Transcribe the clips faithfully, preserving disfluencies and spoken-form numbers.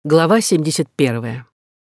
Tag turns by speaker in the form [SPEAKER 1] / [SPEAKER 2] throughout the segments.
[SPEAKER 1] Глава семьдесят первая.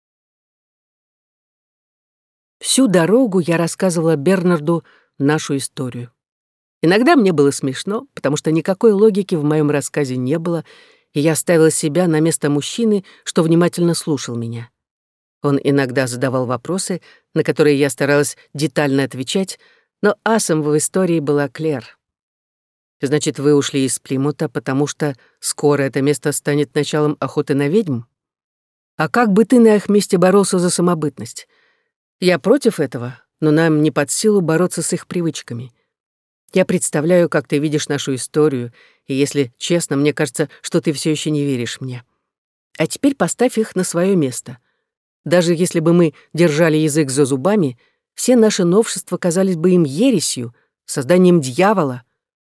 [SPEAKER 1] Всю дорогу я рассказывала Бернарду нашу историю. Иногда мне было смешно, потому что никакой логики в моем рассказе не было, и я ставила себя на место мужчины, что внимательно слушал меня. Он иногда задавал вопросы, на которые я старалась детально отвечать, но асом в истории была Клэр. «Значит, вы ушли из Плимута, потому что скоро это место станет началом охоты на ведьм? А как бы ты на их месте боролся за самобытность? Я против этого, но нам не под силу бороться с их привычками. Я представляю, как ты видишь нашу историю, и, если честно, мне кажется, что ты все еще не веришь мне. А теперь поставь их на свое место. Даже если бы мы держали язык за зубами, все наши новшества казались бы им ересью, созданием дьявола.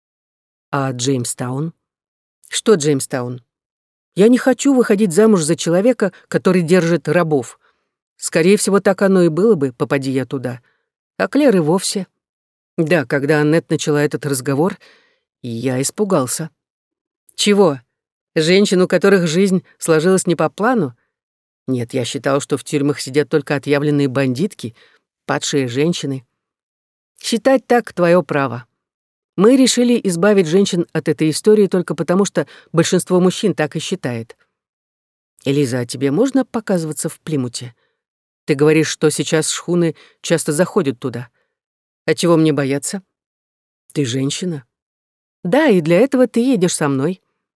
[SPEAKER 1] А Джеймстаун? Что Джеймстаун? Я не хочу выходить замуж за человека, который держит рабов. Скорее всего, так оно и было бы, попади я туда. А Клэр и вовсе. Да, когда Аннет начала этот разговор, я испугался. Чего? Женщин, у которых жизнь сложилась не по плану? Нет, я считал, что в тюрьмах сидят только отъявленные бандитки, падшие женщины. Считать так — твое право. Мы решили избавить женщин от этой истории только потому, что большинство мужчин так и считает. Элиза, а тебе можно показываться в Плимуте? Ты говоришь, что сейчас шхуны часто заходят туда. А чего мне бояться? Ты женщина. Да, и для этого ты едешь со мной.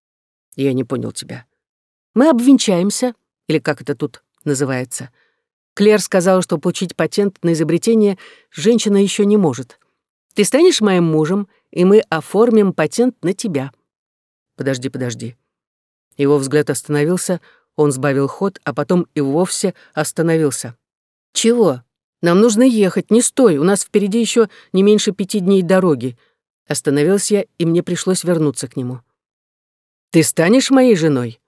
[SPEAKER 1] Я не понял тебя. Мы обвенчаемся, или как это тут называется. Клэр сказала, что получить патент на изобретение женщина еще не может. Ты станешь моим мужем, и мы оформим патент на тебя. Подожди, подожди. Его взгляд остановился, он сбавил ход, а потом и вовсе остановился. Чего? Нам нужно ехать, не стой, у нас впереди еще не меньше пяти дней дороги. Остановился я, и мне пришлось вернуться к нему. Ты станешь моей женой?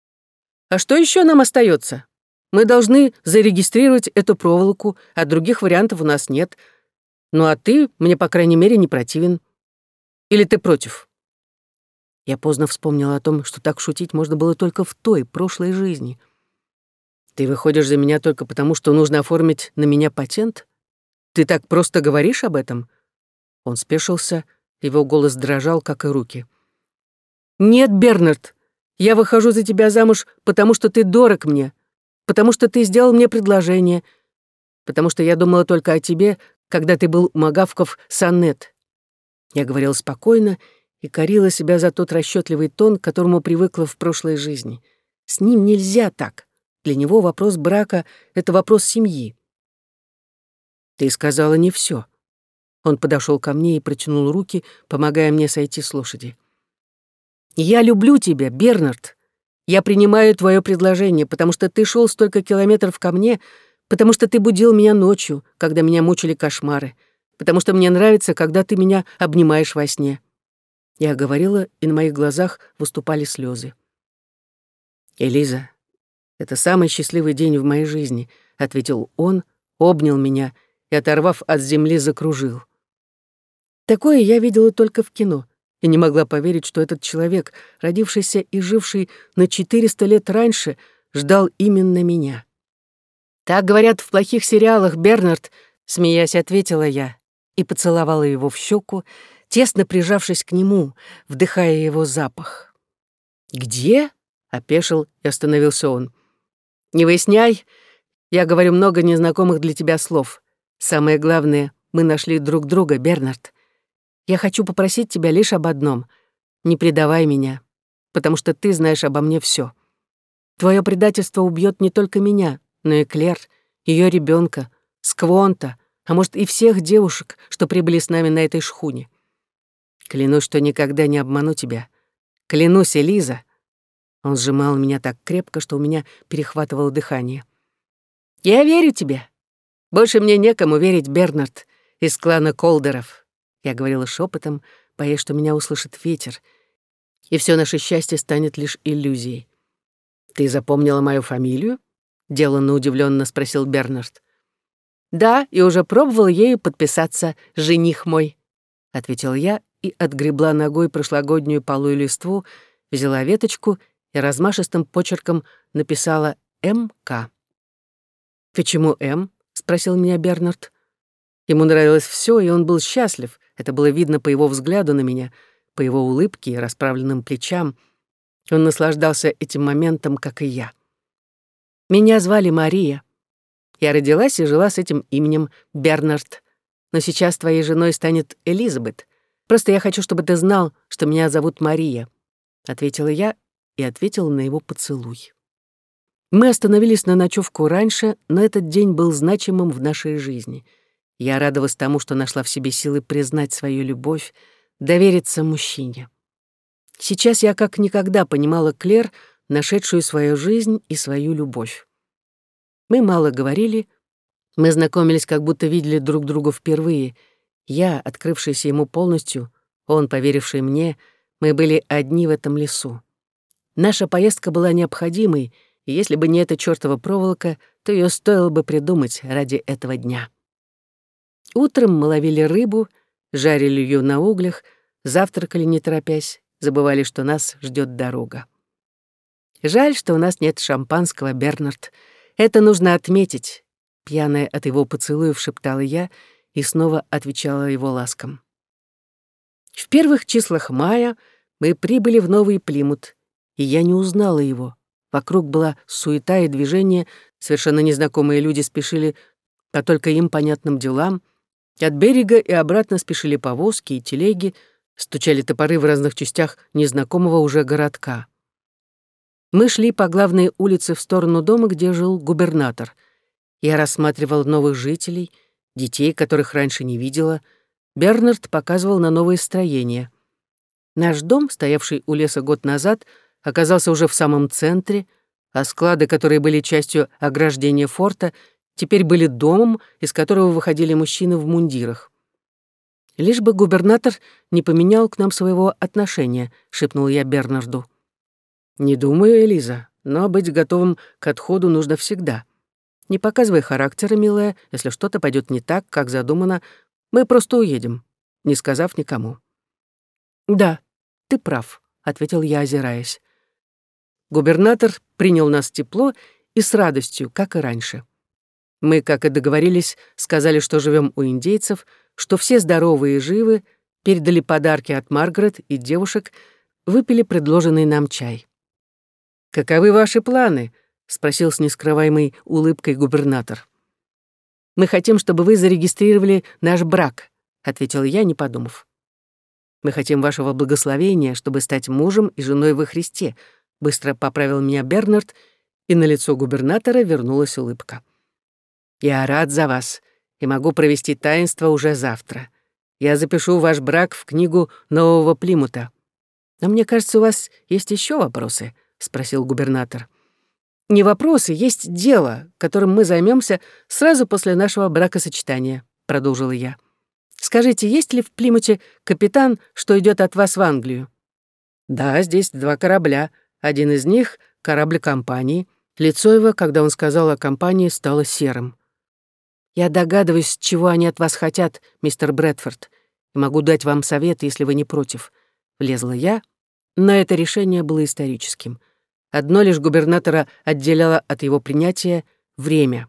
[SPEAKER 1] А что еще нам остается? Мы должны зарегистрировать эту проволоку, а других вариантов у нас нет. Ну а ты, мне, по крайней мере, не противен. Или ты против? Я поздно вспомнила о том, что так шутить можно было только в той, прошлой жизни. Ты выходишь за меня только потому, что нужно оформить на меня патент? Ты так просто говоришь об этом? Он спешился, его голос дрожал, как и руки. Нет, Бернард, я выхожу за тебя замуж, потому что ты дорог мне, потому что ты сделал мне предложение, потому что я думала только о тебе, когда ты был у Магавков с Аннет. Я говорила спокойно и корила себя за тот расчетливый тон, к которому привыкла в прошлой жизни. С ним нельзя так. Для него вопрос брака — это вопрос семьи. Ты сказала не все. Он подошел ко мне и протянул руки, помогая мне сойти с лошади. Я люблю тебя, Бернард. Я принимаю твое предложение, потому что ты шел столько километров ко мне, потому что ты будил меня ночью, когда меня мучили кошмары, потому что мне нравится, когда ты меня обнимаешь во сне. Я говорила, и на моих глазах выступали слезы. Элиза, это самый счастливый день в моей жизни, ответил он, обнял меня и, оторвав от земли, закружил. Такое я видела только в кино и не могла поверить, что этот человек, родившийся и живший на четыреста лет раньше, ждал именно меня. «Так говорят в плохих сериалах, Бернард», — смеясь ответила я и поцеловала его в щеку, тесно прижавшись к нему, вдыхая его запах. «Где?» — опешил и остановился он. «Не выясняй, я говорю много незнакомых для тебя слов. Самое главное, мы нашли друг друга, Бернард. Я хочу попросить тебя лишь об одном. Не предавай меня, потому что ты знаешь обо мне все. Твое предательство убьет не только меня, но и Клэр, ее ребенка, Сквонта, а может и всех девушек, что прибыли с нами на этой шхуне. Клянусь, что никогда не обману тебя. Клянусь, Элиза». Он сжимал меня так крепко, что у меня перехватывало дыхание. «Я верю тебе. Больше мне некому верить, Бернард, из клана Колдеров». Я говорила шепотом, боясь, что меня услышит ветер, и все наше счастье станет лишь иллюзией. «Ты запомнила мою фамилию?» — деланно удивленно спросил Бернард. «Да, и уже пробовала ею подписаться, жених мой», — ответил я и отгребла ногой прошлогоднюю полую листву, взяла веточку и размашистым почерком написала «М К». «Почему М?» — спросил меня Бернард. Ему нравилось все, и он был счастлив. Это было видно по его взгляду на меня, по его улыбке и расправленным плечам. Он наслаждался этим моментом, как и я. Меня звали Мария. Я родилась и жила с этим именем Бернард. Но сейчас твоей женой станет Элизабет. Просто я хочу, чтобы ты знал, что меня зовут Мария», — ответила я и ответила на его поцелуй. Мы остановились на ночевку раньше, но этот день был значимым в нашей жизни. Я радовалась тому, что нашла в себе силы признать свою любовь, довериться мужчине. Сейчас я как никогда понимала Клэр, нашедшую свою жизнь и свою любовь. Мы мало говорили, мы знакомились, как будто видели друг друга впервые. Я, открывшаяся ему полностью, он, поверивший мне, мы были одни в этом лесу. Наша поездка была необходимой, и если бы не эта чёртова проволока, то её стоило бы придумать ради этого дня. Утром мы ловили рыбу, жарили её на углях, завтракали не торопясь, забывали, что нас ждёт дорога. «Жаль, что у нас нет шампанского, Бернард. Это нужно отметить», — пьяная от его поцелуев шептала я и снова отвечала его ласкам. В первых числах мая мы прибыли в Новый Плимут, и я не узнала его. Вокруг была суета и движение, совершенно незнакомые люди спешили по только им понятным делам. От берега и обратно спешили повозки и телеги, стучали топоры в разных частях незнакомого уже городка. Мы шли по главной улице в сторону дома, где жил губернатор. Я рассматривал новых жителей, детей, которых раньше не видела. Бернард показывал на новые строения. Наш дом, стоявший у леса год назад, оказался уже в самом центре, а склады, которые были частью ограждения форта, теперь были домом, из которого выходили мужчины в мундирах. «Лишь бы губернатор не поменял к нам своего отношения», — шепнул я Бернарду. «Не думаю, Элиза, но быть готовым к отходу нужно всегда. Не показывай характера, милая, если что-то пойдет не так, как задумано, мы просто уедем, не сказав никому». «Да, ты прав», — ответил я, озираясь. Губернатор принял нас тепло и с радостью, как и раньше. Мы, как и договорились, сказали, что живем у индейцев, что все здоровы и живы, передали подарки от Маргарет и девушек, выпили предложенный нам чай. «Каковы ваши планы?» — спросил с нескрываемой улыбкой губернатор. «Мы хотим, чтобы вы зарегистрировали наш брак», — ответил я, не подумав. «Мы хотим вашего благословения, чтобы стать мужем и женой во Христе», — быстро поправил меня Бернард, и на лицо губернатора вернулась улыбка. «Я рад за вас и могу провести таинство уже завтра. Я запишу ваш брак в книгу Нового Плимута. Но мне кажется, у вас есть еще вопросы?» — спросил губернатор. «Не вопросы, есть дело, которым мы займемся сразу после нашего бракосочетания», — продолжила я. «Скажите, есть ли в Плимуте капитан, что идет от вас в Англию?» «Да, здесь два корабля. Один из них — корабль компании». Лицо его, когда он сказал о компании, стало серым. «Я догадываюсь, чего они от вас хотят, мистер Брэдфорд, и могу дать вам совет, если вы не против». Влезла я, но это решение было историческим. Одно лишь губернатора отделяло от его принятия — время.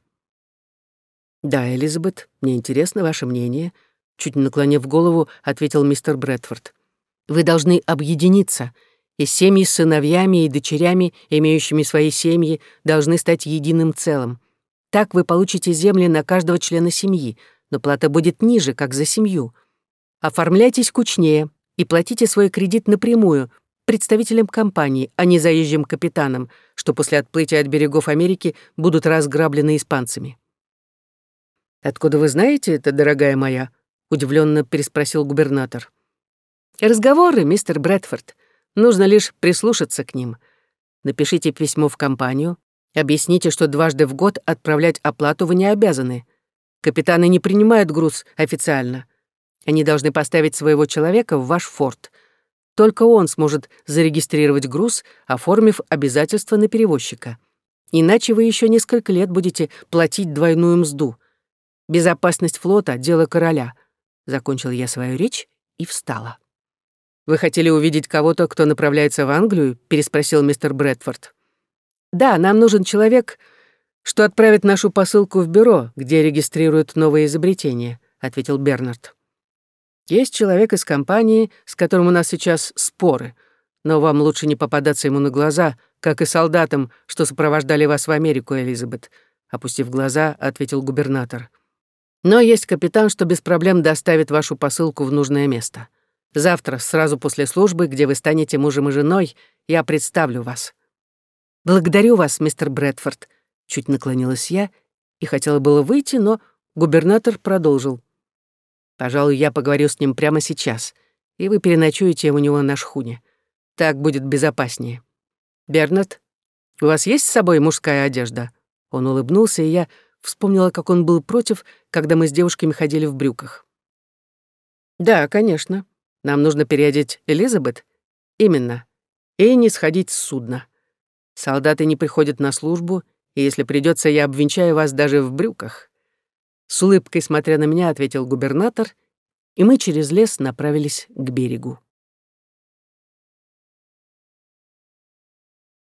[SPEAKER 1] «Да, Элизабет, мне интересно ваше мнение», — чуть наклонив голову, ответил мистер Брэдфорд. «Вы должны объединиться, и семьи с сыновьями и дочерями, имеющими свои семьи, должны стать единым целым. Так вы получите земли на каждого члена семьи, но плата будет ниже, как за семью. Оформляйтесь кучнее и платите свой кредит напрямую представителям компании, а не заезжим капитанам, что после отплытия от берегов Америки будут разграблены испанцами». «Откуда вы знаете это, дорогая моя?» — удивленно переспросил губернатор. «Разговоры, мистер Брэдфорд. Нужно лишь прислушаться к ним. Напишите письмо в компанию, объясните, что дважды в год отправлять оплату вы не обязаны. Капитаны не принимают груз официально. Они должны поставить своего человека в ваш форт. Только он сможет зарегистрировать груз, оформив обязательства на перевозчика. Иначе вы еще несколько лет будете платить двойную мзду. Безопасность флота — дело короля». Закончил я свою речь и встала. «Вы хотели увидеть кого-то, кто направляется в Англию?» — переспросил мистер Брэдфорд. «Да, нам нужен человек, что отправит нашу посылку в бюро, где регистрируют новые изобретения», — ответил Бернард. «Есть человек из компании, с которым у нас сейчас споры, но вам лучше не попадаться ему на глаза, как и солдатам, что сопровождали вас в Америку, Элизабет», — опустив глаза, ответил губернатор. «Но есть капитан, что без проблем доставит вашу посылку в нужное место. Завтра, сразу после службы, где вы станете мужем и женой, я представлю вас». «Благодарю вас, мистер Брэдфорд», — чуть наклонилась я и хотела было выйти, но губернатор продолжил. «Пожалуй, я поговорю с ним прямо сейчас, и вы переночуете у него на шхуне. Так будет безопаснее. Бернард, у вас есть с собой мужская одежда?» Он улыбнулся, и я вспомнила, как он был против, когда мы с девушками ходили в брюках. «Да, конечно. Нам нужно переодеть Элизабет. Именно. И не сходить с судна. Солдаты не приходят на службу, и если придется, я обвенчаю вас даже в брюках». С улыбкой, смотря на меня, ответил губернатор, и мы через лес направились к берегу.